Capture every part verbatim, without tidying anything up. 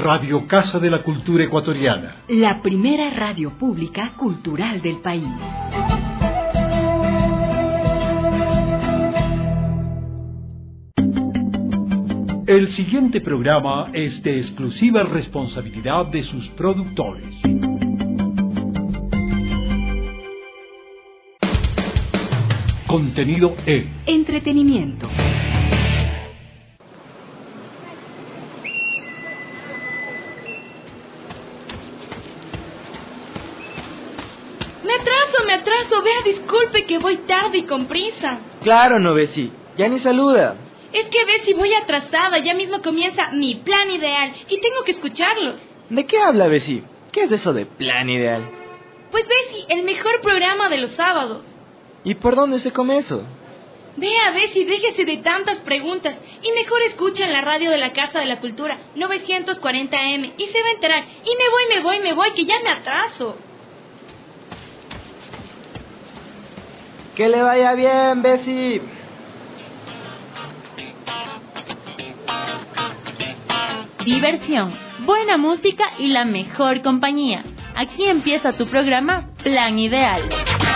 Radio Casa de la Cultura Ecuatoriana. La primera radio pública cultural del país. El siguiente programa es de exclusiva responsabilidad de sus productores. Contenido E. Entretenimiento. Me atraso, me atraso. Vea, disculpe que voy tarde y con prisa. Claro, no, Bessie. Ya ni saluda. Es que ve si voy atrasada, ya mismo comienza mi plan ideal y tengo que escucharlos. ¿De qué habla, Bessie? ¿Qué es eso de plan ideal? Pues Bessie, el mejor programa de los sábados. ¿Y por dónde se come eso? Vea, Bessie, déjese de tantas preguntas y mejor escucha en la radio de la Casa de la Cultura, novecientos cuarenta A M, y se va a enterar. Y me voy, me voy, me voy, que ya me atraso. Que le vaya bien, Bessie. Diversión, buena música y la mejor compañía. Aquí empieza tu programa Plan Ideal.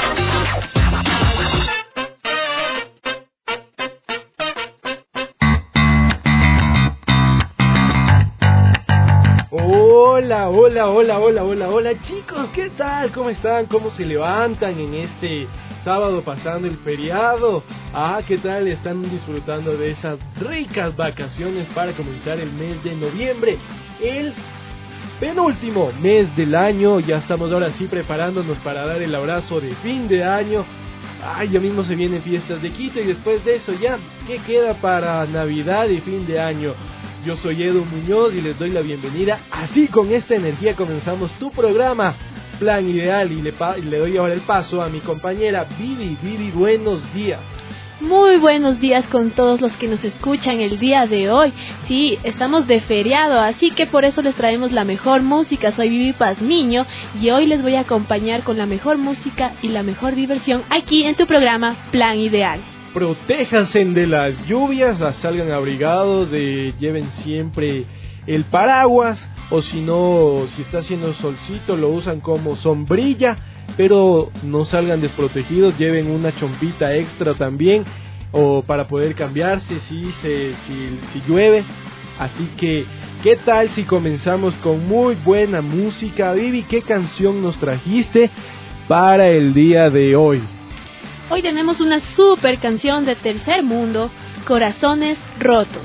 Hola, hola, hola, hola, hola, hola chicos, ¿qué tal? ¿Cómo están? ¿Cómo se levantan en este sábado pasando el feriado? Ah, ¿qué tal? Están disfrutando de esas ricas vacaciones para comenzar el mes de noviembre, el penúltimo mes del año. Ya estamos ahora sí preparándonos para dar el abrazo de fin de año. Ay, ya mismo se vienen fiestas de Quito y después de eso ya, ¿qué queda para Navidad y fin de año? Yo soy Edu Muñoz y les doy la bienvenida. Así, con esta energía comenzamos tu programa Plan Ideal y le, pa- le doy ahora el paso a mi compañera Vivi. Vivi, buenos días. Muy buenos días con todos los que nos escuchan el día de hoy. Sí, estamos de feriado, así que por eso les traemos la mejor música. Soy Vivi Pazmiño y hoy les voy a acompañar con la mejor música y la mejor diversión aquí en tu programa Plan Ideal. Protéjanse de las lluvias, salgan abrigados, eh, lleven siempre el paraguas, o si no, si está haciendo solcito, lo usan como sombrilla, pero no salgan desprotegidos, lleven una chompita extra también, o para poder cambiarse si, se, si, si llueve. Así que, ¿qué tal si comenzamos con muy buena música? Vivi, ¿qué canción nos trajiste para el día de hoy? Hoy tenemos una super canción de Tercer Mundo, Corazones Rotos.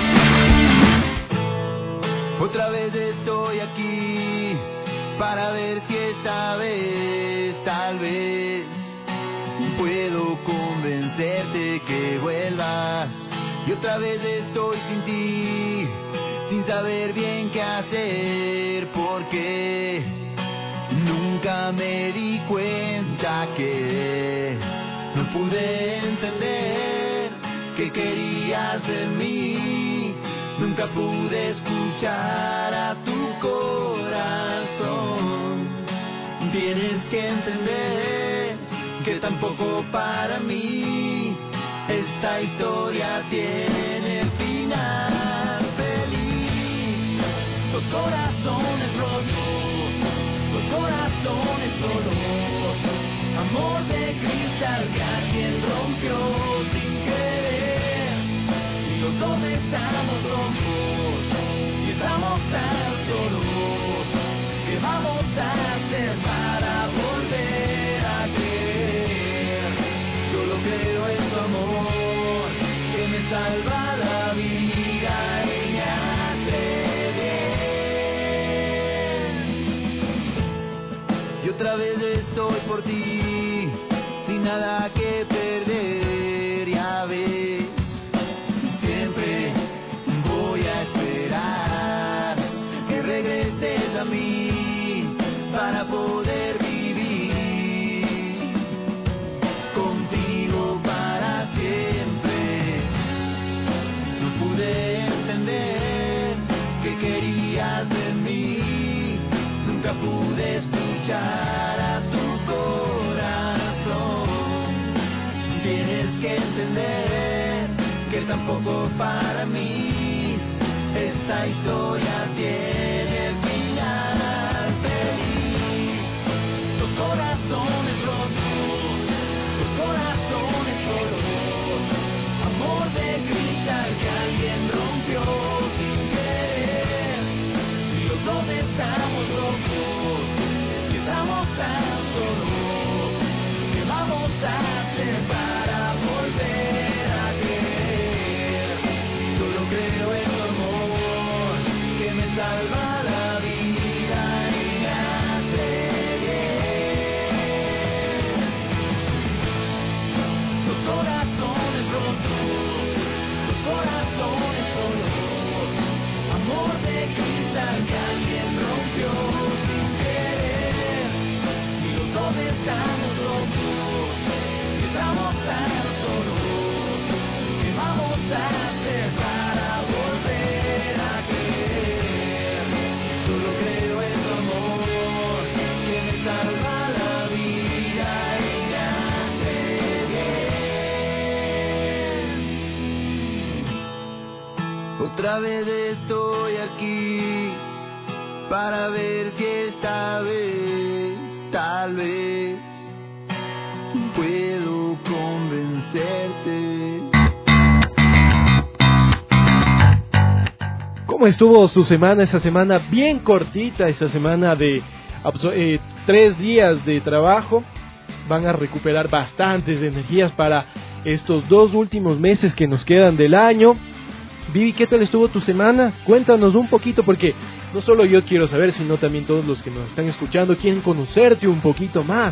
Otra vez estoy aquí para ver si esta vez, tal vez, puedo convencerte que vuelvas. Y otra vez estoy sin ti, sin saber bien qué hacer, porque nunca me di cuenta que no pude entender qué querías de mí. Nunca pude escuchar a tu corazón. Tienes que entender que tampoco para mí esta historia tiene final feliz. Los corazones rotos, los corazones solos, amor de cristal que alguien rompió sin querer. Y los dos estamos locos, y estamos tan solos. ¿Qué vamos a hacer para volver a creer? Solo creo en tu amor, que me salva la vida y me hace bien. Y otra vez estoy por ti, sin nada que perder, ya ves. Siempre voy a esperar que regreses a mí para poder vivir contigo para siempre. No pude entender qué querías de mí, nunca pude escuchar a tu corazón. Tienes que entender que tampoco para mí esta historia tiene creo en tu amor, que me salva la vida y me hace bien. Los corazones rotos, los corazones solos, amor de cristal que alguien rompió sin querer. Y los dos estamos locos, estamos tan solos, ¿qué vamos a hacer para volver a creer? Solo creo en tu amor, que me salva la vida y me hace bien. Otra vez estoy aquí para ver si esta vez, tal vez, puedo convencerte. ¿Cómo estuvo su semana? Esa semana bien cortita, esa semana de abso- eh, tres días de trabajo. Van a recuperar bastantes energías para estos dos últimos meses que nos quedan del año. Vivi, ¿qué tal estuvo tu semana? Cuéntanos un poquito, porque no solo yo quiero saber, sino también todos los que nos están escuchando quieren conocerte un poquito más.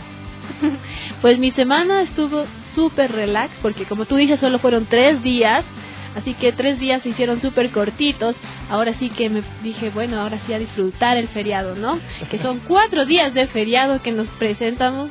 Pues mi semana estuvo súper relax, porque como tú dices, solo fueron tres días, así que tres días se hicieron súper cortitos. Ahora sí que me dije, bueno, ahora sí a disfrutar el feriado, ¿no? Que son cuatro días de feriado que nos presentamos.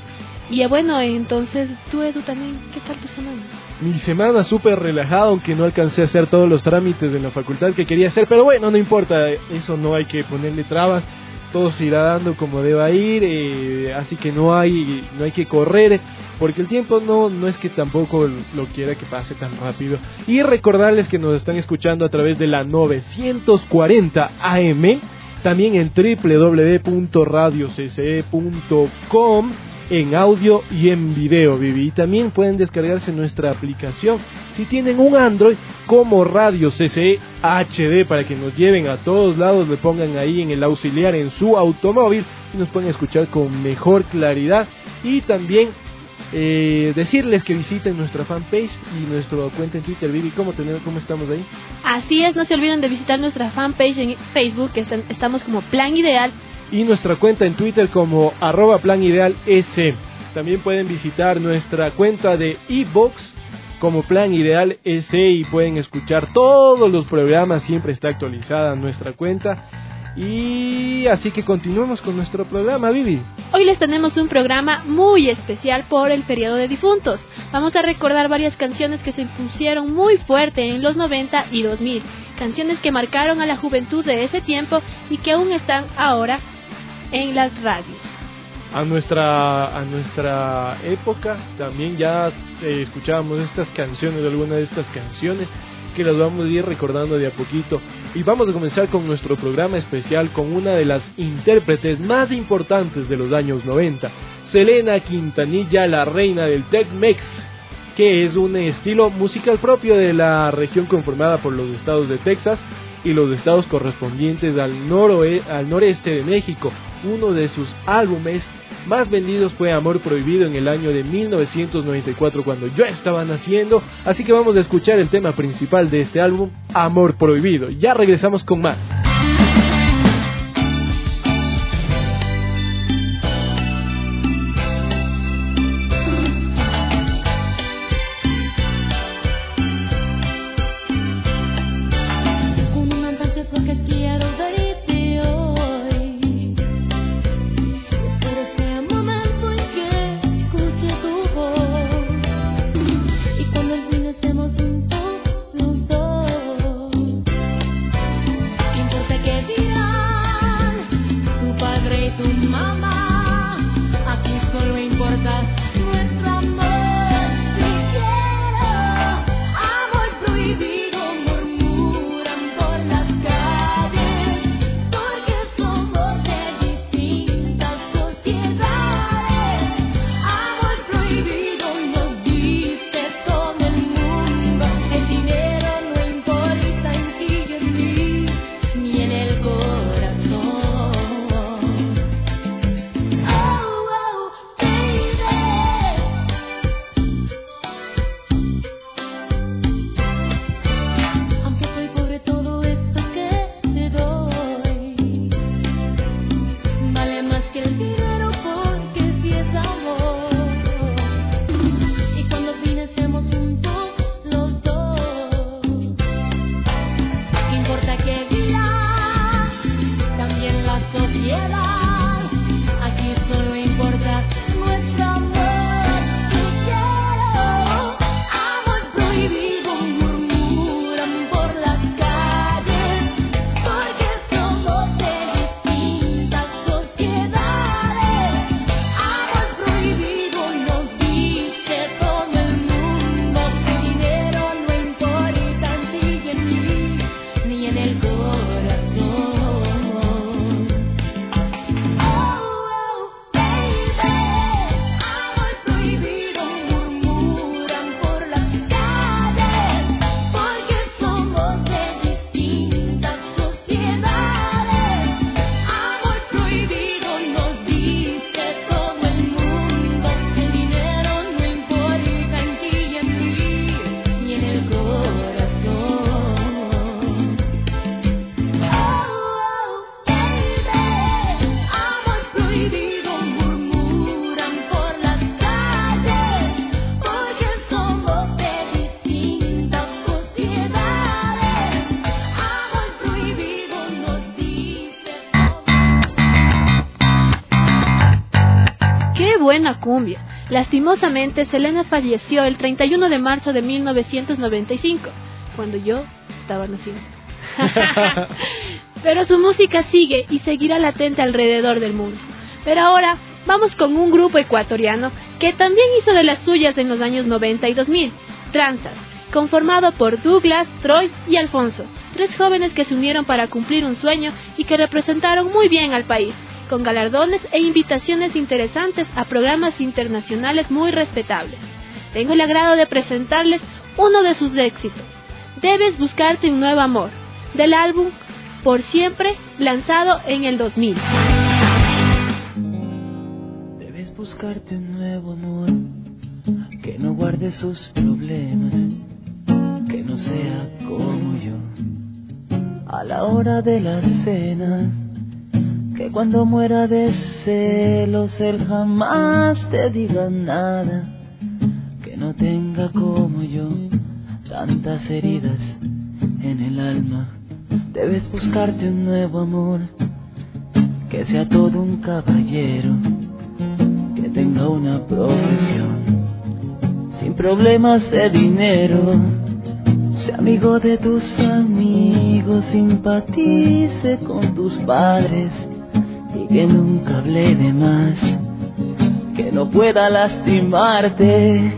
Y bueno, entonces, tú, Edu, también, ¿qué tal tu semana? Mi semana súper relajada, aunque no alcancé a hacer todos los trámites de la facultad que quería hacer, pero bueno, no importa, eso no hay que ponerle trabas, todo se irá dando como deba ir, eh, así que no hay no hay que correr, porque el tiempo no no es que tampoco lo quiera que pase tan rápido. Y recordarles que nos están escuchando a través de la novecientos cuarenta A M, también en doble u doble u doble u punto radio c c e punto com, en audio y en video, Vivi. Y también pueden descargarse nuestra aplicación si tienen un Android como Radio C C E H D, para que nos lleven a todos lados, le pongan ahí en el auxiliar en su automóvil y nos pueden escuchar con mejor claridad. Y también eh, decirles que visiten nuestra fanpage y nuestra cuenta en Twitter. Vivi, ¿cómo, tenemos, ¿cómo estamos ahí? Así es, no se olviden de visitar nuestra fanpage en Facebook, que están, estamos como Plan Ideal. Y nuestra cuenta en Twitter como arroba Plan Ideal S. También pueden visitar nuestra cuenta de iVoox como Plan Ideal S y pueden escuchar todos los programas, siempre está actualizada nuestra cuenta. Y así que continuemos con nuestro programa, Vivi. Hoy les tenemos un programa muy especial por el periodo de difuntos. Vamos a recordar varias canciones que se impusieron muy fuerte en los noventa y dos mil. Canciones que marcaron a la juventud de ese tiempo y que aún están ahora en las radios. A nuestra a nuestra época también ya eh, escuchábamos estas canciones, algunas de estas canciones que las vamos a ir recordando de a poquito. Y vamos a comenzar con nuestro programa especial con una de las intérpretes más importantes de los años noventa, Selena Quintanilla, la reina del Tex-Mex, que es un estilo musical propio de la región conformada por los estados de Texas y los estados correspondientes al, noroe- al noreste de México. Uno de sus álbumes más vendidos fue Amor Prohibido en el año de mil novecientos noventa y cuatro, cuando yo estaba naciendo. Así que vamos a escuchar el tema principal de este álbum, Amor Prohibido. Ya regresamos con más. Juntos los dos, ¿quién buena cumbia. Lastimosamente, Selena falleció el treinta y uno de marzo de mil novecientos noventa y cinco, cuando yo estaba naciendo. Pero su música sigue y seguirá latente alrededor del mundo. Pero ahora vamos con un grupo ecuatoriano que también hizo de las suyas en los años noventa y dos mil, Tranzas, conformado por Douglas, Troy y Alfonso, tres jóvenes que se unieron para cumplir un sueño y que representaron muy bien al país, con galardones e invitaciones interesantes a programas internacionales muy respetables. Tengo el agrado de presentarles uno de sus éxitos, Debes buscarte un nuevo amor, del álbum Por Siempre, lanzado en el dos mil. Debes buscarte un nuevo amor, que no guarde sus problemas, que no sea como yo. A la hora de la cena, que cuando muera de celos él jamás te diga nada, que no tenga como yo tantas heridas en el alma. Debes buscarte un nuevo amor, que sea todo un caballero, que tenga una profesión, sin problemas de dinero, sea amigo de tus amigos, simpatice con tus padres y que nunca hable de más, que no pueda lastimarte.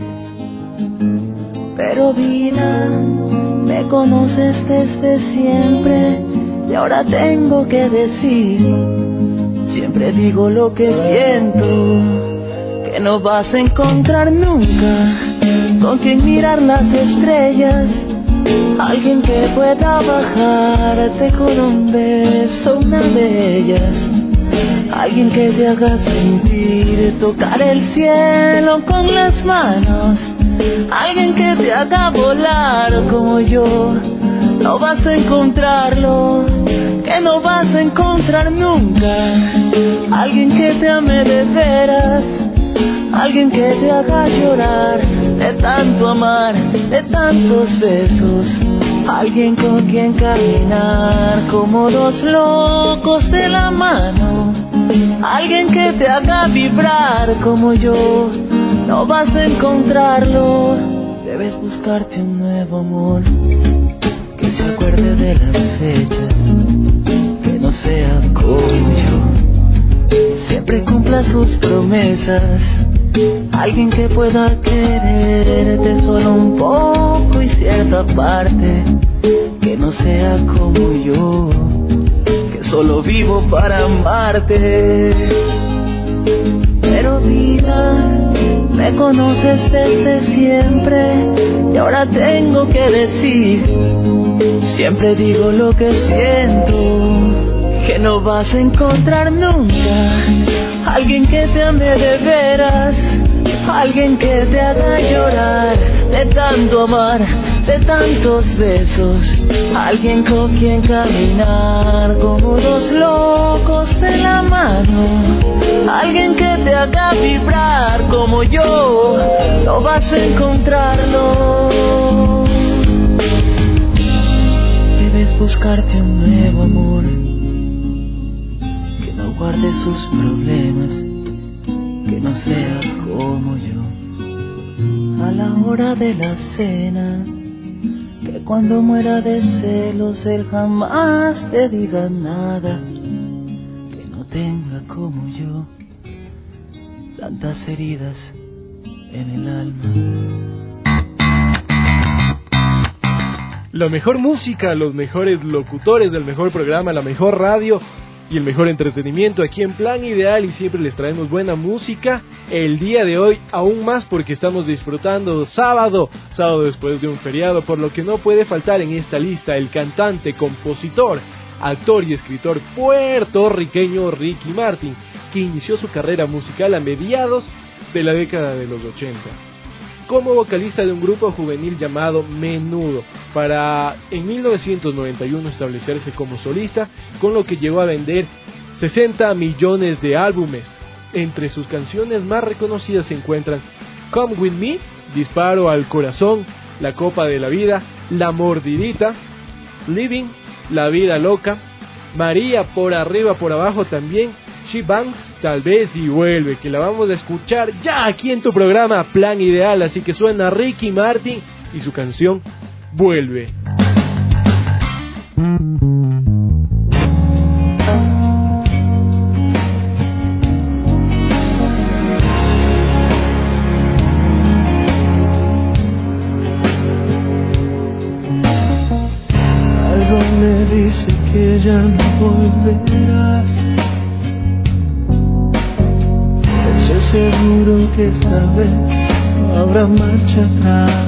Pero vida, me conoces desde siempre y ahora tengo que decir, siempre digo lo que siento, que no vas a encontrar nunca con quien mirar las estrellas, alguien que pueda bajarte con un beso, una de ellas, alguien que te haga sentir tocar el cielo con las manos, alguien que te haga volar como yo. No vas a encontrarlo, que no vas a encontrar nunca, alguien que te ame de veras, alguien que te haga llorar de tanto amar, de tantos besos, alguien con quien caminar como dos locos de la mano, alguien que te haga vibrar como yo. No vas a encontrarlo, debes buscarte un nuevo amor, que se acuerde de las fechas, que no sea como yo, siempre cumpla sus promesas, alguien que pueda quererte solo un poco y cierta parte, que no sea como yo, que solo vivo para amarte. Pero vida, me conoces desde siempre y ahora tengo que decir, siempre digo lo que siento, que no vas a encontrar nunca alguien que te ame de veras, alguien que te haga llorar de tanto amar, de tantos besos, alguien con quien caminar como dos locos de la mano, alguien que te haga vibrar como yo. No vas a encontrarlo, debes buscarte un nuevo amor, que no guarde sus problemas, que no sea como yo. A la hora de la cena, que cuando muera de celos él jamás te diga nada, que no tenga como yo tantas heridas en el alma. La mejor música, los mejores locutores del mejor programa, la mejor radio y el mejor entretenimiento aquí en Plan Ideal, y siempre les traemos buena música. El día de hoy aún más porque estamos disfrutando sábado, sábado después de un feriado, por lo que no puede faltar en esta lista el cantante, compositor, actor y escritor puertorriqueño Ricky Martin, que inició su carrera musical a mediados de la década de los ochenta como vocalista de un grupo juvenil llamado Menudo, para en mil novecientos noventa y uno establecerse como solista, con lo que llegó a vender sesenta millones de álbumes. Entre sus canciones más reconocidas se encuentran Come With Me, Disparo al Corazón, La Copa de la Vida, La Mordidita, Living, La Vida Loca, María, Por Arriba, Por Abajo también, She Banks, tal vez y vuelve, que la vamos a escuchar ya aquí en tu programa Plan Ideal. Así que suena Ricky Martin y su canción Vuelve. Algo me dice que ya no volverás. Estoy seguro que esta vez no habrá marcha atrás.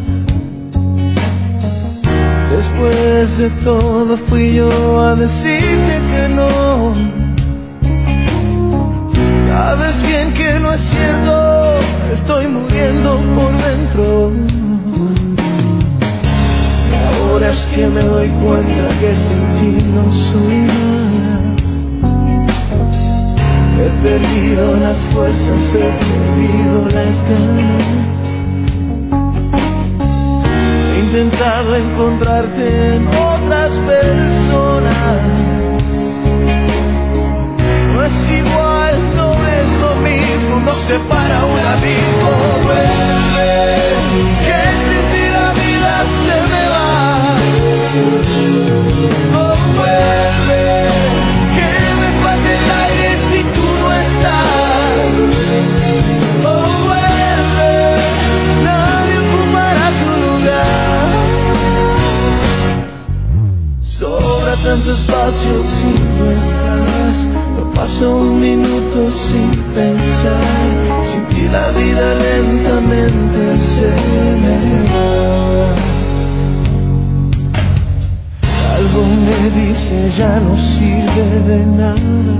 Después de todo fui yo a decirte que no. Sabes bien que no es cierto, estoy muriendo por dentro. Y ahora es que me doy cuenta que sin ti no soy nada. He perdido las fuerzas, he perdido las ganas. He intentado encontrarte en otras personas. No es igual, no es lo mismo, no se para un abismo. Vuelve, que sin ti la vida se me va. Oh, vuelve, que me falte el aire si tú no estás. Oh, vuelve, nadie ocupará tu lugar. Sobra tanto espacio si no estás. No paso un minuto sin pensar. Sin ti la vida lentamente se me va. Algo me dice ya no sirve de nada.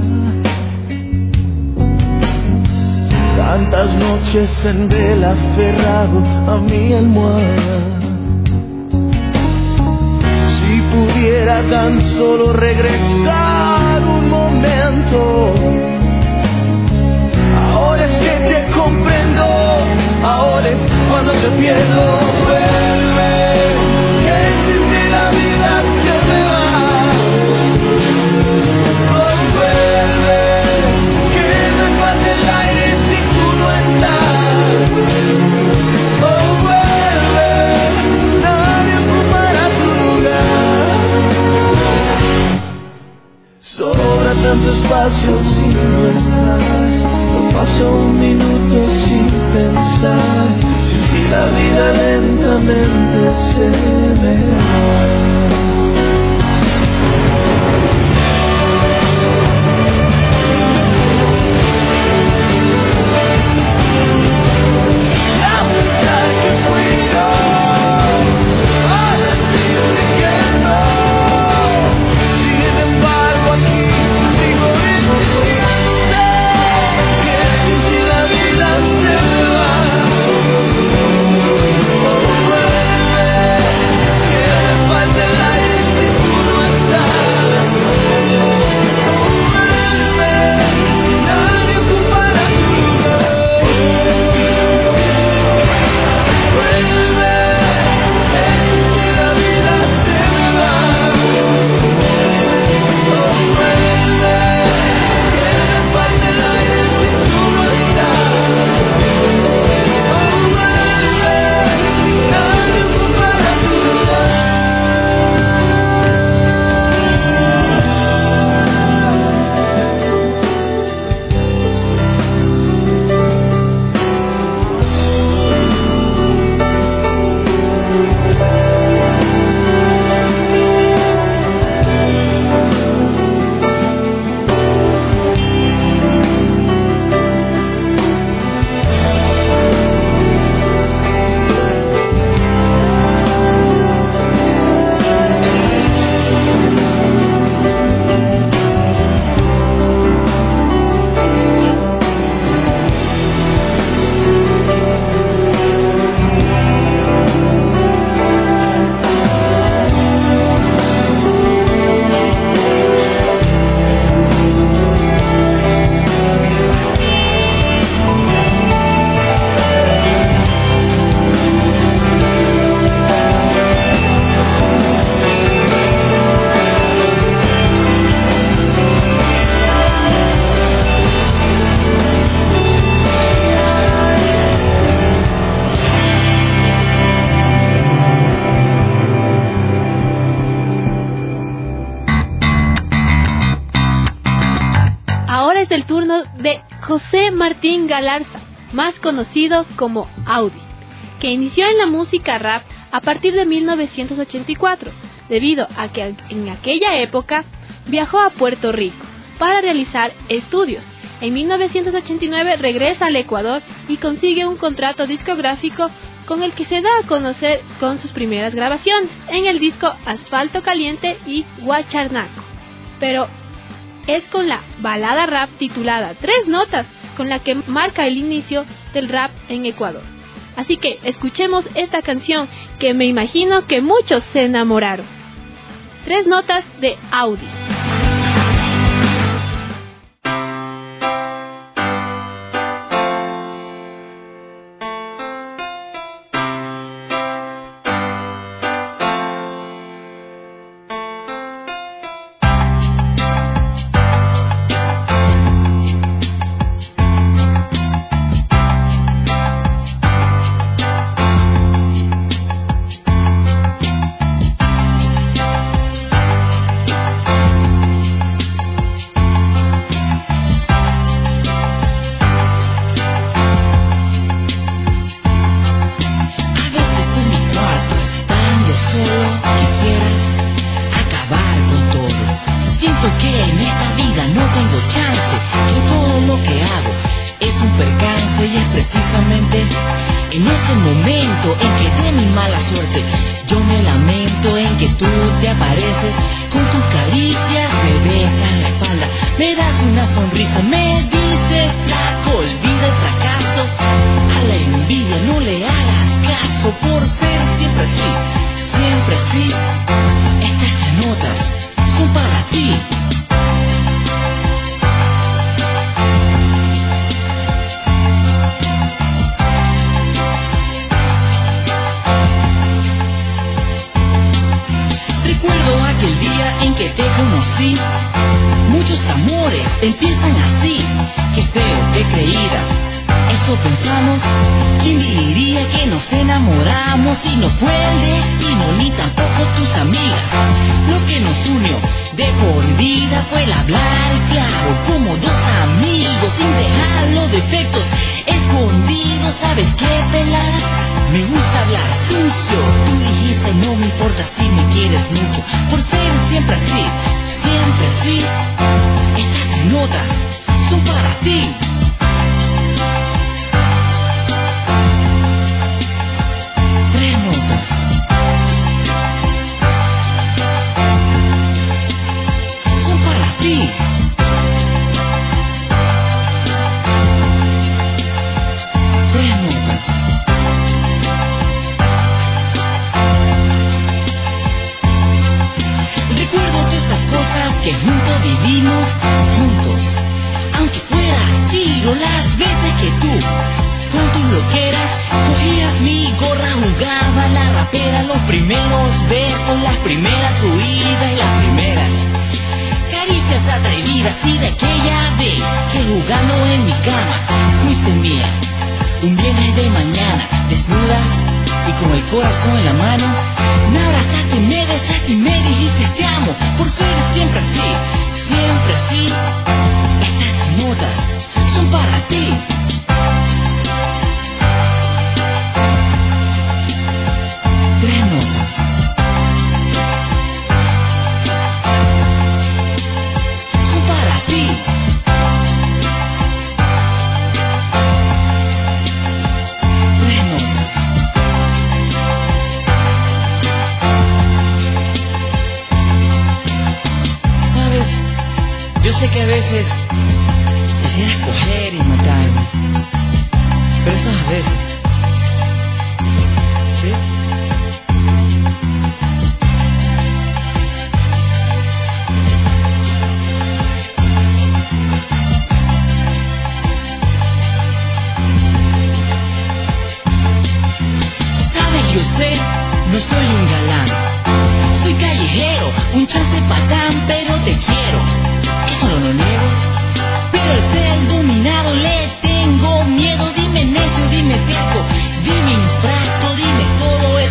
Tantas noches en vela aferrado a mi almohada. Si pudiera tan solo regresar un momento. Ahora es que te comprendo, ahora es cuando te pierdo. Vuelve, que sin ti la vida se me va. Oh, vuelve, que me falte el aire si tú no estás. Oh, vuelve, nadie ocupará tu lugar. Sobra tanto espacio si no estás. No paso un minuto sin pensar. Sin ti la vida lentamente se me va. es el turno de José Martín Galarza, más conocido como Audi, que inició en la música rap a partir de mil novecientos ochenta y cuatro, debido a que en aquella época viajó a Puerto Rico para realizar estudios. En mil novecientos ochenta y nueve regresa al Ecuador y consigue un contrato discográfico con el que se da a conocer con sus primeras grabaciones en el disco Asfalto Caliente y Guacharnaco. Pero es con la balada rap titulada Tres Notas con la que marca el inicio del rap en Ecuador. Así que escuchemos esta canción que me imagino que muchos se enamoraron. Tres Notas de Audi.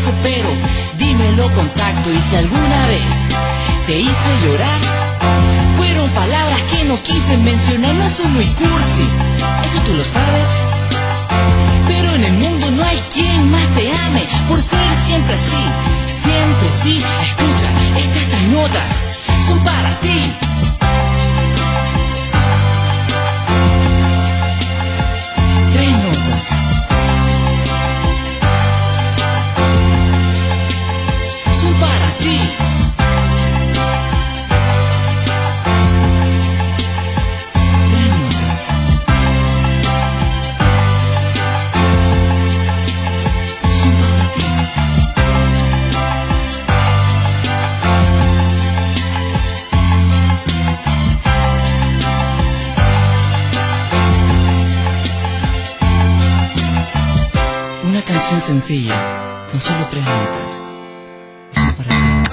Contacto y si alguna vez te hice llorar, Fueron palabras que no quise mencionar, no soy muy cursi, eso tú lo sabes. Pero en el mundo no hay quien más te ame por ser siempre así, siempre sí. Escucha, estas notas son para ti. Tres notas. Son para ti. Una canción sencilla, con solo tres notas. Eso para ti.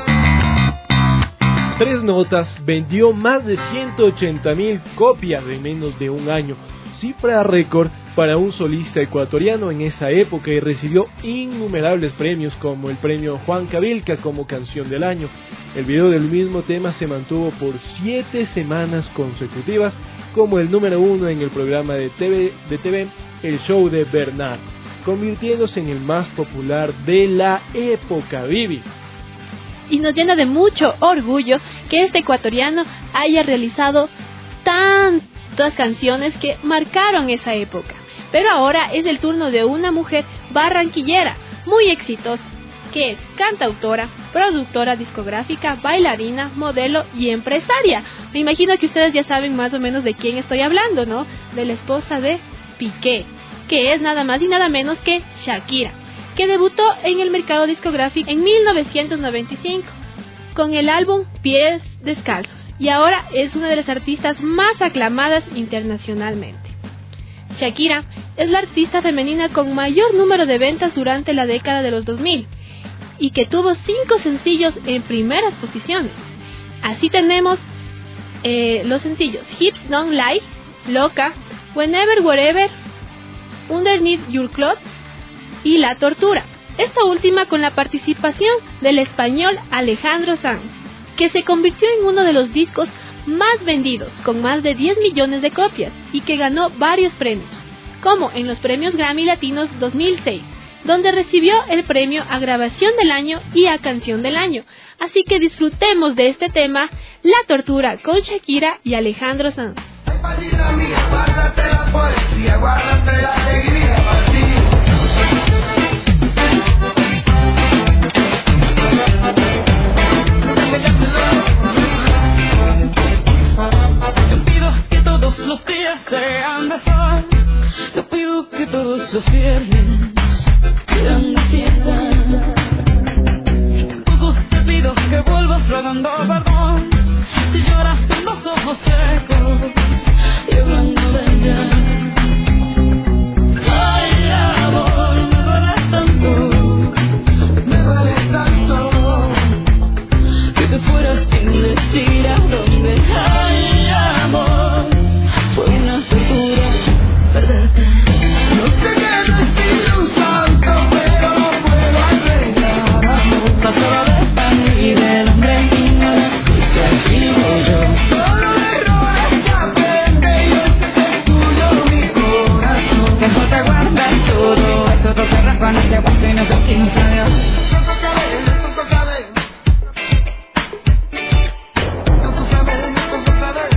Tres Notas vendió más de ciento ochenta mil copias en menos de un año, cifra récord para un solista ecuatoriano en esa época, y recibió innumerables premios como el premio Juan Cavilca como canción del año. El video del mismo tema se mantuvo por siete semanas consecutivas como el número uno en el programa de T V, de T V El Show de Bernard, convirtiéndose en el más popular de la época, Vivi. Y nos llena de mucho orgullo que este ecuatoriano haya realizado tantas canciones que marcaron esa época. Pero ahora es el turno de una mujer barranquillera muy exitosa, que es cantautora, productora discográfica, bailarina, modelo y empresaria. Me imagino que ustedes ya saben más o menos de quién estoy hablando, ¿no? De la esposa de Piqué, que es nada más y nada menos que Shakira, que debutó en el mercado discográfico en mil novecientos noventa y cinco con el álbum Pies Descalzos, y ahora es una de las artistas más aclamadas internacionalmente. Shakira es la artista femenina con mayor número de ventas durante la década de los dos mil y que tuvo cinco sencillos en primeras posiciones. Así tenemos eh, los sencillos Hips Don't Lie, Loca, Whenever Wherever, Underneath Your Clothes y La Tortura, esta última con la participación del español Alejandro Sanz, que se convirtió en uno de los discos más vendidos, con más de diez millones de copias, y que ganó varios premios, como en los premios Grammy Latinos dos mil seis, donde recibió el premio a Grabación del Año y a Canción del Año. Así que disfrutemos de este tema, La Tortura, con Shakira y Alejandro Sanz. Guárdate la poesía, guárdate la alegría para ti. Yo pido que todos los días sean de sol. Yo pido que todos los viernes sean de fiesta. Tampoco te pido que vuelvas rogando perdón si lloras con los ojos secos y hablando de ella. Ay, amor, me duele tanto, me duele tanto que te fueras sin decir a dónde. Ay, amor, fue una tortura perderte. No sé que no estoy un santo, pero no puedo arreglar amor. Pasaba de pan y del hombre y no las cosas digo yo. Solo de errores aprende y este es el tuyo, mi corazón. Mejor te guardas todo, eso te agarras cuando te aguanto y no te decimos adiós. No toca ver, no toca ver. No toca ver, no toca ver.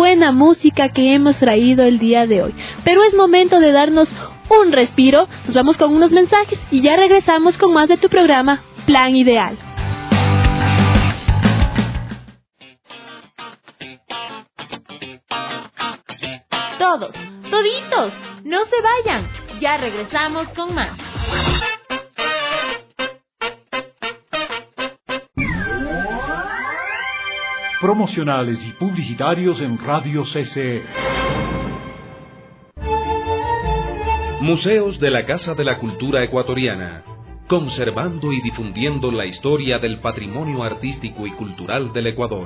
buena música que hemos traído el día de hoy. Pero es momento de darnos un respiro, nos vamos con unos mensajes y ya regresamos con más de tu programa Plan Ideal. Todos, toditos, no se vayan, ya regresamos con más. Promocionales y publicitarios en Radio C C E. Museos de la Casa de la Cultura Ecuatoriana, conservando y difundiendo la historia del patrimonio artístico y cultural del Ecuador.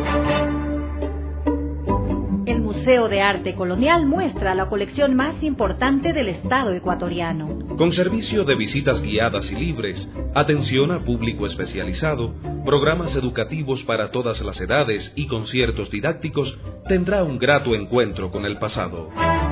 El Museo de Arte Colonial muestra la colección más importante del Estado ecuatoriano. Con servicio de visitas guiadas y libres, atención a público especializado, programas educativos para todas las edades y conciertos didácticos, tendrá un grato encuentro con el pasado.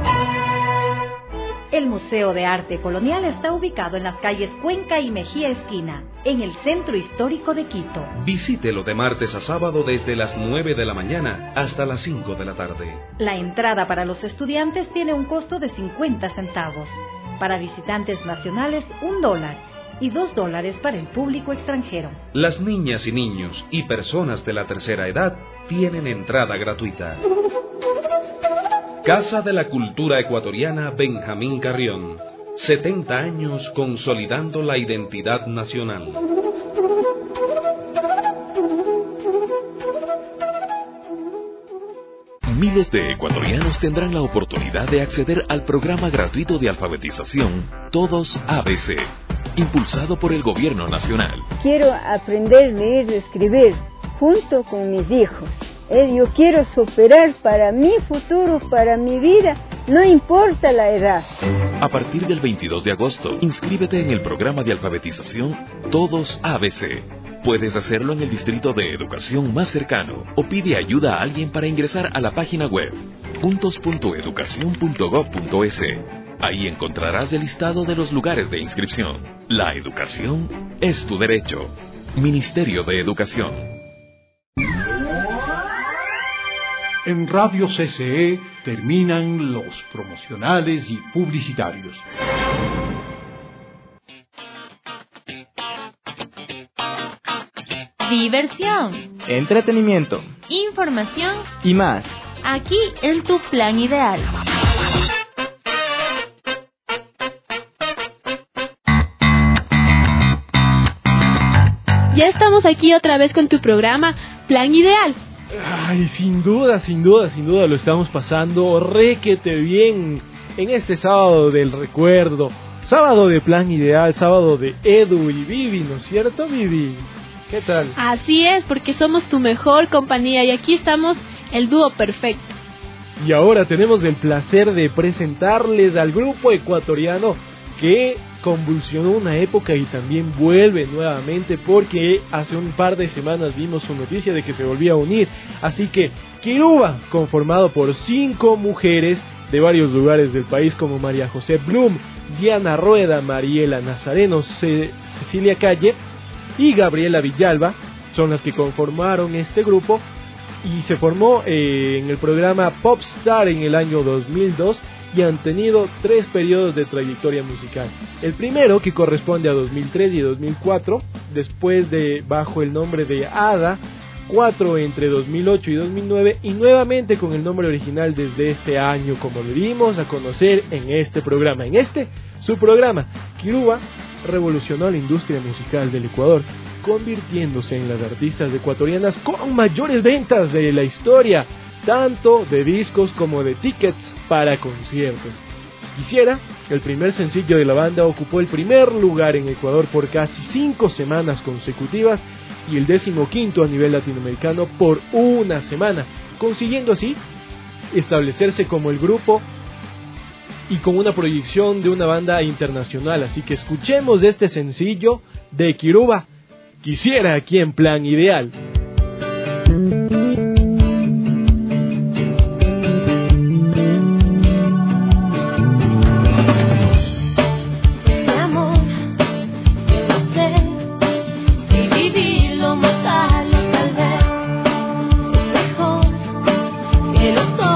El Museo de Arte Colonial está ubicado en las calles Cuenca y Mejía Esquina, en el centro histórico de Quito. Visítelo de martes a sábado desde las nueve de la mañana hasta las cinco de la tarde. La entrada para los estudiantes tiene un costo de cincuenta centavos. Para visitantes nacionales, un dólar. Y dos dólares para el público extranjero. Las niñas y niños y personas de la tercera edad tienen entrada gratuita. Casa de la Cultura Ecuatoriana Benjamín Carrión. setenta años consolidando la identidad nacional. Miles de ecuatorianos tendrán la oportunidad de acceder al programa gratuito de alfabetización Todos A B C, impulsado por el Gobierno Nacional. Quiero aprender a leer y escribir junto con mis hijos. Eh, yo quiero superar para mi futuro, para mi vida, no importa la edad. A partir del veintidós de agosto, inscríbete en el programa de alfabetización Todos A B C. Puedes hacerlo en el distrito de educación más cercano o pide ayuda a alguien para ingresar a la página web juntos punto educación punto gob punto es. Ahí encontrarás el listado de los lugares de inscripción. La educación es tu derecho. Ministerio de Educación. En Radio C C E terminan los promocionales y publicitarios. Diversión, entretenimiento, información y más. Aquí en tu Plan Ideal. Ya estamos aquí otra vez con tu programa Plan Ideal. Ay, sin duda, sin duda, sin duda lo estamos pasando requete bien en este sábado del recuerdo, sábado de Plan Ideal, sábado de Edu y Vivi, ¿no es cierto, Vivi? ¿Qué tal? Así es, porque somos tu mejor compañía y aquí estamos el dúo perfecto. Y ahora tenemos el placer de presentarles al grupo ecuatoriano que convulsionó una época y también vuelve nuevamente porque hace un par de semanas vimos su noticia de que se volvía a unir. Así que Quiruba, conformado por cinco mujeres de varios lugares del país como María José Blum, Diana Rueda, Mariela Nazareno, Ce- Cecilia Calle y Gabriela Villalba, son las que conformaron este grupo y se formó eh, en el programa Popstar en el año dos mil dos y han tenido tres periodos de trayectoria musical. El primero, que corresponde a dos mil tres y dos mil cuatro, después de bajo el nombre de Ada, cuatro entre dos mil ocho y dos mil nueve, y nuevamente con el nombre original desde este año, como lo dimos a conocer en este programa. En este, su programa, Quiruba revolucionó la industria musical del Ecuador, convirtiéndose en las artistas ecuatorianas con mayores ventas de la historia, tanto de discos como de tickets para conciertos. Quisiera, el primer sencillo de la banda ocupó el primer lugar en Ecuador por casi cinco semanas consecutivas y el decimoquinto a nivel latinoamericano por una semana, consiguiendo así establecerse como el grupo y con una proyección de una banda internacional. Así que escuchemos este sencillo de Quiruba, Quisiera, aquí en Plan Ideal. Que los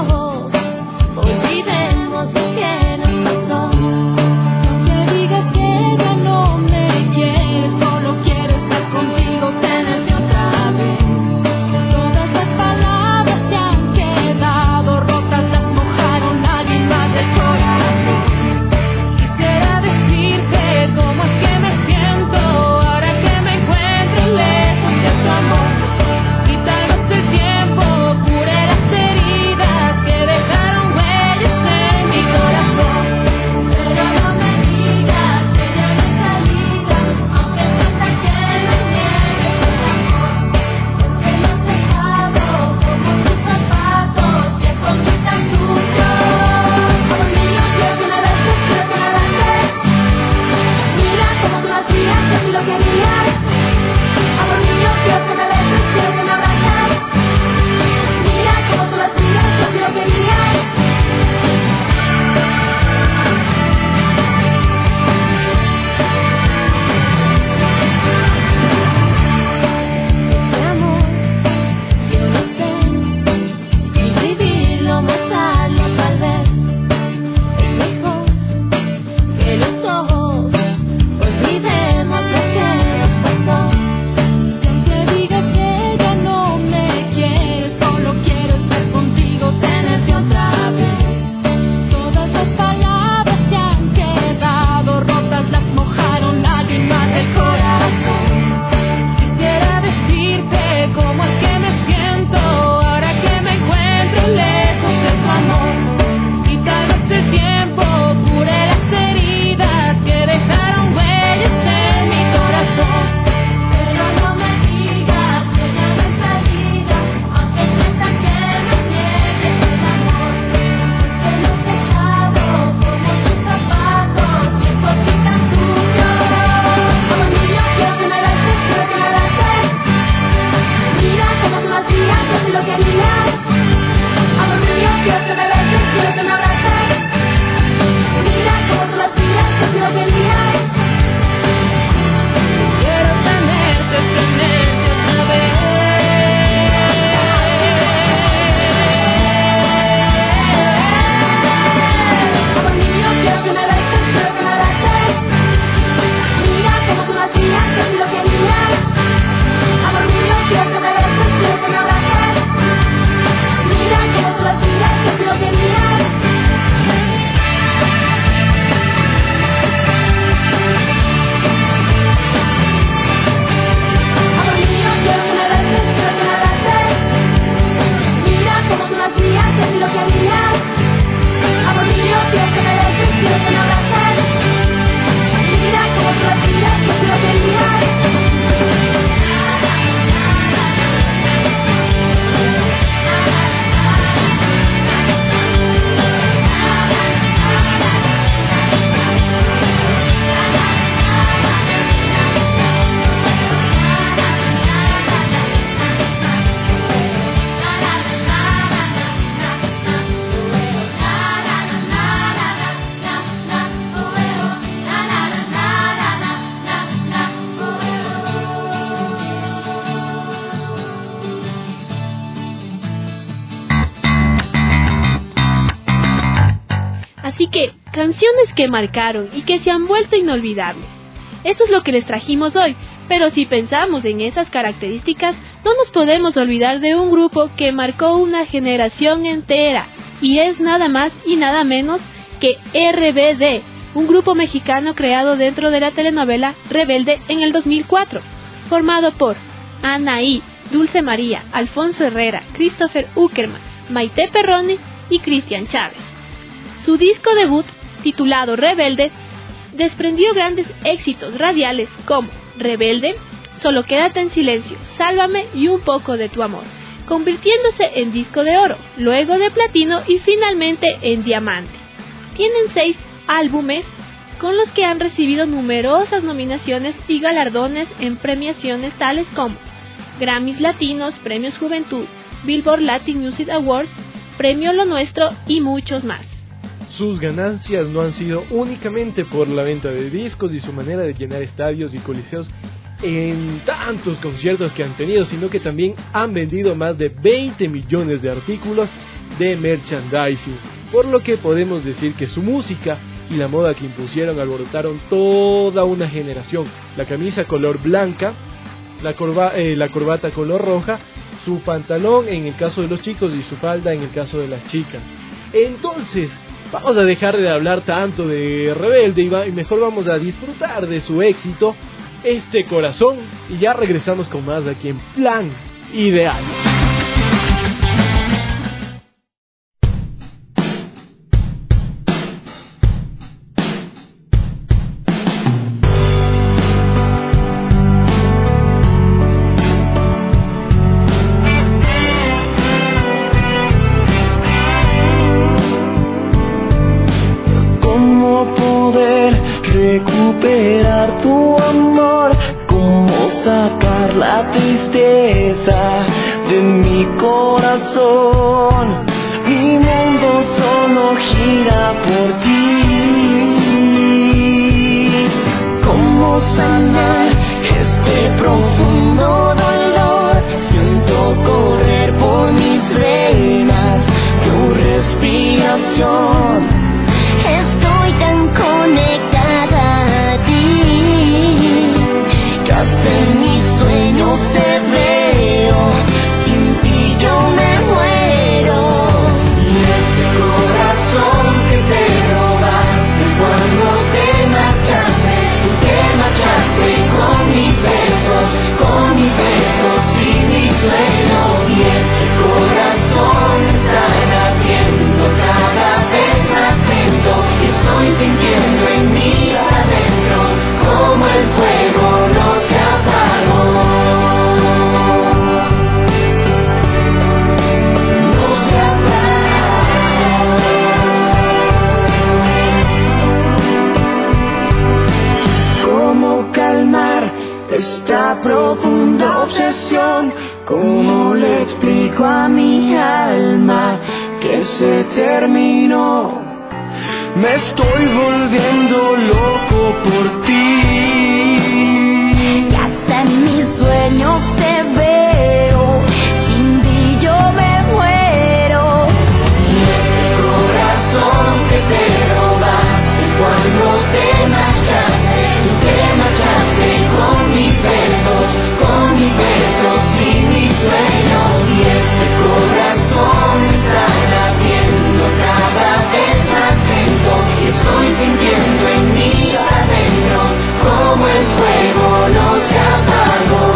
Así que, canciones que marcaron y que se han vuelto inolvidables. Eso es lo que les trajimos hoy, pero si pensamos en esas características, no nos podemos olvidar de un grupo que marcó una generación entera, y es nada más y nada menos que R B D, un grupo mexicano creado dentro de la telenovela Rebelde en el dos mil cuatro, formado por Anaí, Dulce María, Alfonso Herrera, Christopher Uckerman, Maite Perrone y Cristian Chávez. Su disco debut, titulado Rebelde, desprendió grandes éxitos radiales como Rebelde, Solo quédate en silencio, Sálvame y Un poco de tu amor, convirtiéndose en disco de oro, luego de platino y finalmente en diamante. Tienen seis álbumes con los que han recibido numerosas nominaciones y galardones en premiaciones tales como Grammys Latinos, Premios Juventud, Billboard Latin Music Awards, Premio Lo Nuestro y muchos más. Sus ganancias no han sido únicamente por la venta de discos y su manera de llenar estadios y coliseos en tantos conciertos que han tenido, sino que también han vendido más de veinte millones de artículos de merchandising, por lo que podemos decir que su música y la moda que impusieron alborotaron toda una generación. La camisa color blanca, la, corba, eh, la corbata color roja, su pantalón en el caso de los chicos y su falda en el caso de las chicas. Entonces, vamos a dejar de hablar tanto de Rebelde y, va, y mejor vamos a disfrutar de su éxito, Este Corazón, y ya regresamos con más aquí en Plan Ideal. Recuperar tu amor, cómo sacar la tristeza de mi corazón. Mi mundo solo gira por ti. Cómo sanar este profundo dolor. Siento correr por mis venas tu respiración. Estoy tan conectada a ti, que hasta en mis sueños te veo, sin ti yo me muero. Y este corazón que te robaste cuando te marchaste, tú te marchaste con mis besos, con mis besos y mis sueños. Y este corazón está latiendo cada vez más lento, y estoy sintiendo en mí adentro como el fuego no se apagó, no se apagó. ¿Cómo calmar esta profunda obsesión? ¿Cómo le explico a mi alma que se terminó? Me estoy volviendo loco por ti, y hasta en mis sueños te veo, sin ti yo me muero. Y este corazón que te robaste cuando te marchaste, te marchaste con mis besos, con mis besos y mis sueños. Y este corazón está latiendo cada vez más lento, y estoy sintiendo en mí adentro como el fuego no se apagó.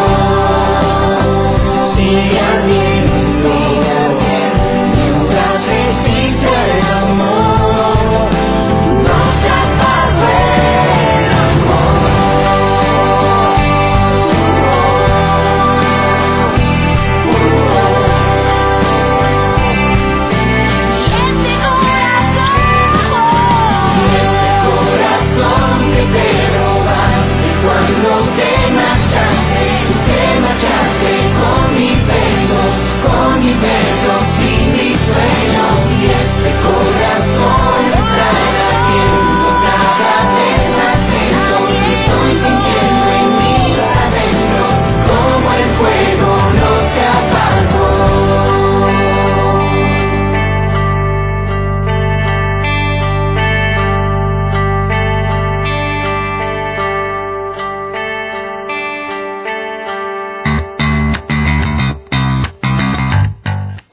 Sigue ardiendo, mientras resiste el amor, no se apagó el amor. Y este corazón que te robaste cuando te marchaste, te marchaste con mis besos.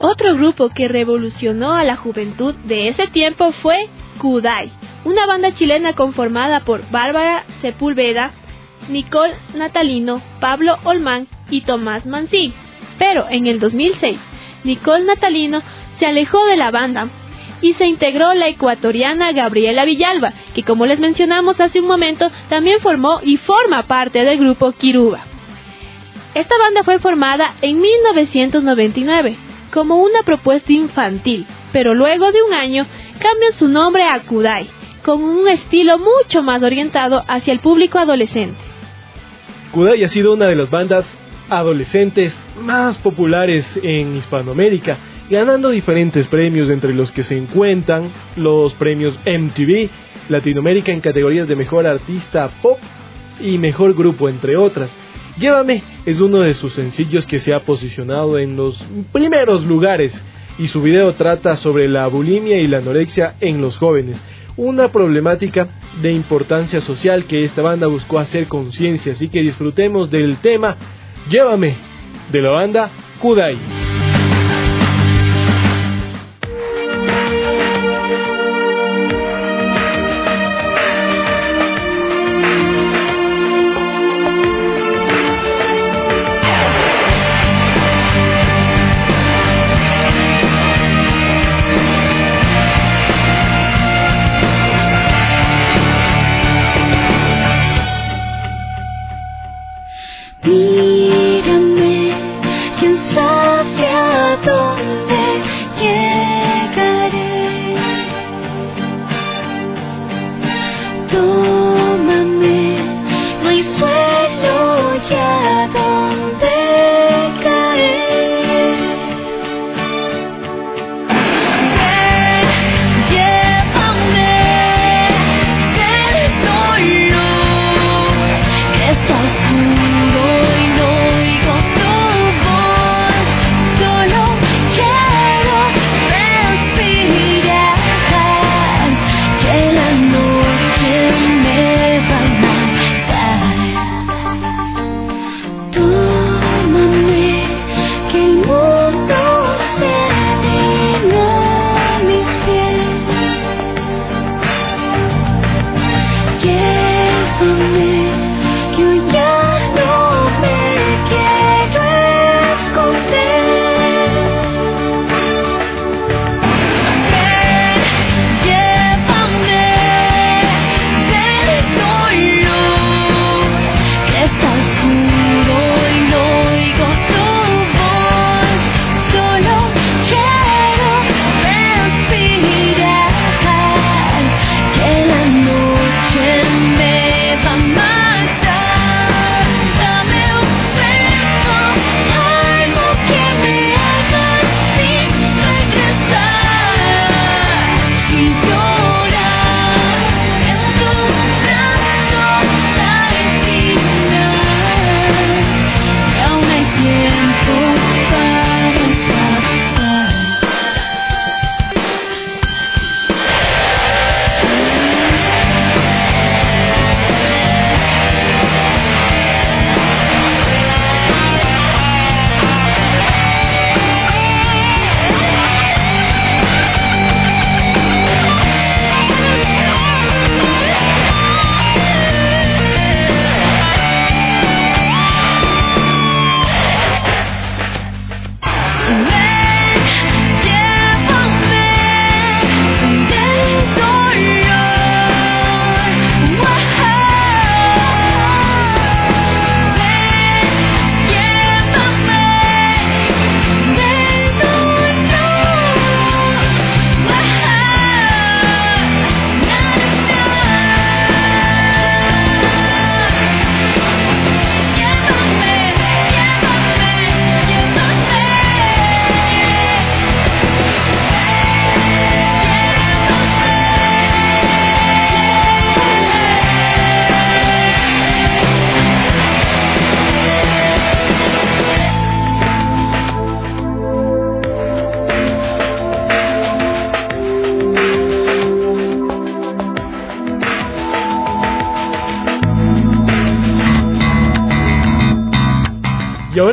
Otro grupo que revolucionó a la juventud de ese tiempo fue Kudai, una banda chilena conformada por Bárbara Sepúlveda, Nicole Natalino, Pablo Olmán y Tomás Mancín. Pero en el dos mil seis, Nicole Natalino se alejó de la banda y se integró la ecuatoriana Gabriela Villalba, que como les mencionamos hace un momento, también formó y forma parte del grupo Kiruba. Esta banda fue formada en mil novecientos noventa y nueve como una propuesta infantil, pero luego de un año cambian su nombre a Kudai, con un estilo mucho más orientado hacia el público adolescente. Kudai ha sido una de las bandas adolescentes más populares en Hispanoamérica, ganando diferentes premios, entre los que se encuentran los premios M T V Latinoamérica en categorías de Mejor Artista Pop y Mejor Grupo, entre otras. Llévame es uno de sus sencillos que se ha posicionado en los primeros lugares, y su video trata sobre la bulimia y la anorexia en los jóvenes, una problemática de importancia social que esta banda buscó hacer conciencia. Así que disfrutemos del tema Llévame, de la banda Kudai. Dígame quién sabe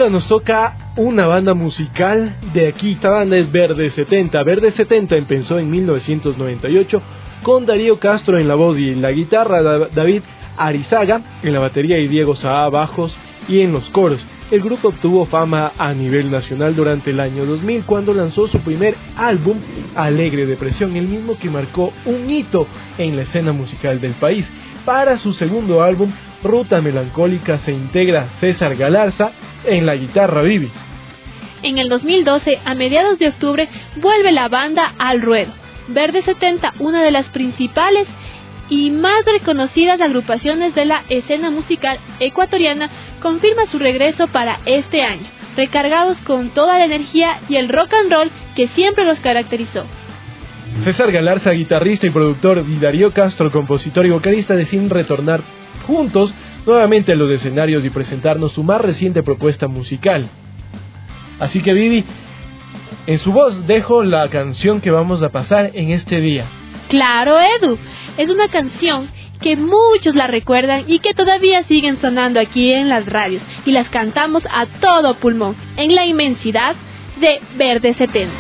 ahora nos toca una banda musical de aquí. Esta banda es Verde setenta. Verde setenta empezó en mil novecientos noventa y ocho con Darío Castro en la voz y en la guitarra, David Arizaga en la batería y Diego Saá bajos y en los coros. El grupo obtuvo fama a nivel nacional durante el año dos mil cuando lanzó su primer álbum, Alegre Depresión, el mismo que marcó un hito en la escena musical del país. Para su segundo álbum, Ruta Melancólica, se integra César Galarza en la guitarra Vivi. En el dos mil doce, a mediados de octubre, vuelve la banda al ruedo. Verde setenta, una de las principales y más reconocidas agrupaciones de la escena musical ecuatoriana, confirma su regreso para este año, recargados con toda la energía y el rock and roll que siempre los caracterizó. César Galarza, guitarrista y productor, y Darío Castro, compositor y vocalista, deciden retornar juntos nuevamente a los escenarios y presentarnos su más reciente propuesta musical. Así que Vivi, en su voz dejo la canción que vamos a pasar en este día. Claro, Edu, es una canción que muchos la recuerdan y que todavía siguen sonando aquí en las radios y las cantamos a todo pulmón en la inmensidad de Verde setenta.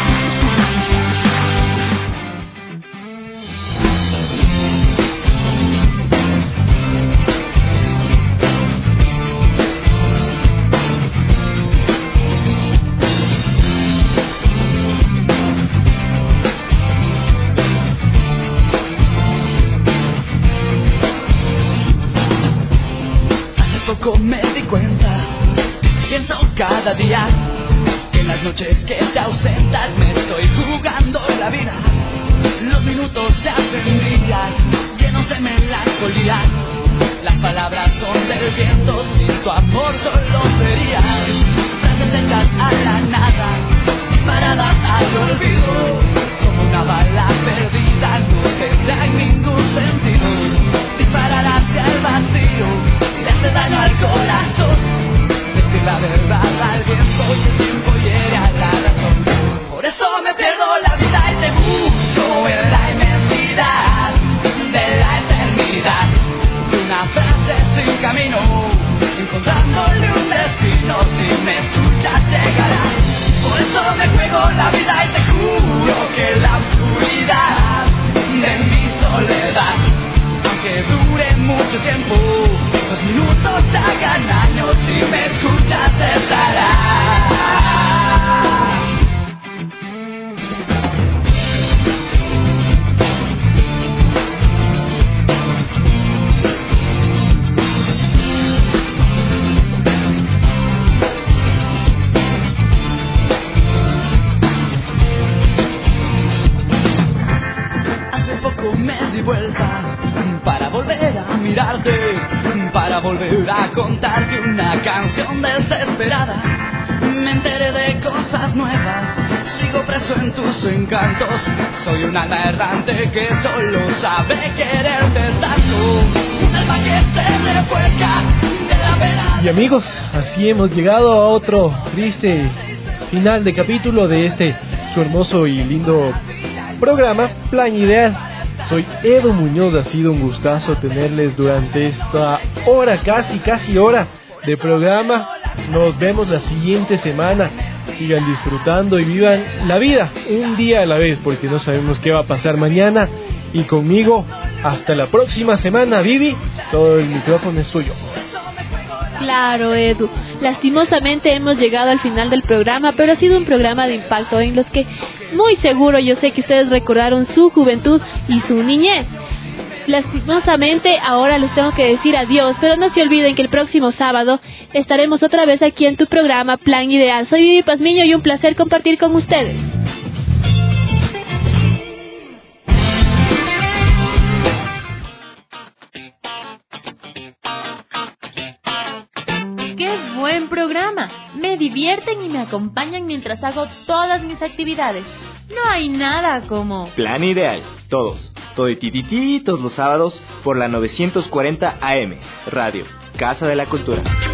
Me di cuenta, pienso cada día que en las noches que te ausentas me estoy jugando la vida. Los minutos se hacen días llenos de melancolía. Las palabras son del viento, sin tu amor solo sería frases hechas a la nada, disparadas al olvido, como una bala perdida, no tendrán ningún sentido. Disparar hacia el vacío le hace daño al corazón, decir la verdad al viento y el tiempo hiere a la razón. Por eso me pierdo la vida y te busco en la inmensidad de la eternidad, de una frase sin camino, encontrándole un destino. Si me escuchas llegarás. Por eso me juego la vida y te juro que la oscuridad de mi soledad, aunque dure mucho tiempo, los minutos hagan años, si me escuchas estarás. Hace poco me di vuelta para volver a mirarte, para volver a contarte una canción desesperada. Me enteré de cosas nuevas, sigo preso en tus encantos. Soy un alma errante que solo sabe quererte tanto, un alma que se revuelca de la pena. Y amigos, así hemos llegado a otro triste final de capítulo de este su hermoso y lindo programa Plan Ideal. Soy Edu Muñoz, ha sido un gustazo tenerles durante esta hora, casi, casi hora de programa. Nos vemos la siguiente semana. Sigan disfrutando y vivan la vida un día a la vez, porque no sabemos qué va a pasar mañana. Y conmigo, hasta la próxima semana. Vivi, todo el micrófono es tuyo. Claro, Edu. Lastimosamente hemos llegado al final del programa, pero ha sido un programa de impacto en los que muy seguro yo sé que ustedes recordaron su juventud y su niñez. Lastimosamente ahora les tengo que decir adiós, pero no se olviden que el próximo sábado estaremos otra vez aquí en tu programa Plan Ideal. Soy Vivi Pazmiño y un placer compartir con ustedes. Buen programa, me divierten y me acompañan mientras hago todas mis actividades. No hay nada como Plan Ideal, todos, toditititos los sábados por la novecientos cuarenta A M, Radio, Casa de la Cultura.